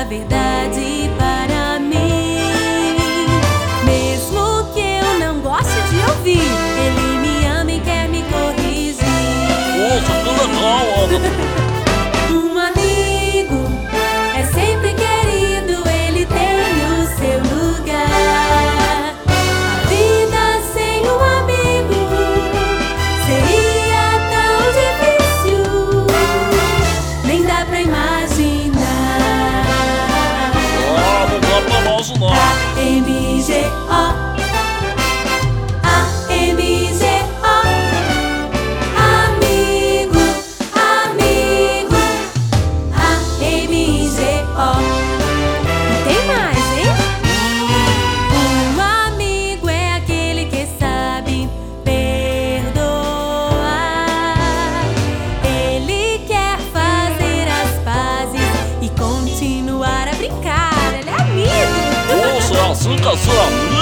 verdade para mim. Mesmo que eu não goste de ouvir, ele me ama e quer me corrigir. Nossa, que legal! Um amigo é sempre querido, ele tem o seu lugar. A vida sem um amigo seria tão difícil, nem dá pra imaginar. Ah, não dá pra imaginar. A-M-G-O, A-M-G-O, amigo, amigo, A-M-G-O. E tem mais, hein? Um amigo é aquele que sabe perdoar. Ele quer fazer as pazes e continuar a brincar. Ele é amigo. Nossa, é assim que é ser amigo?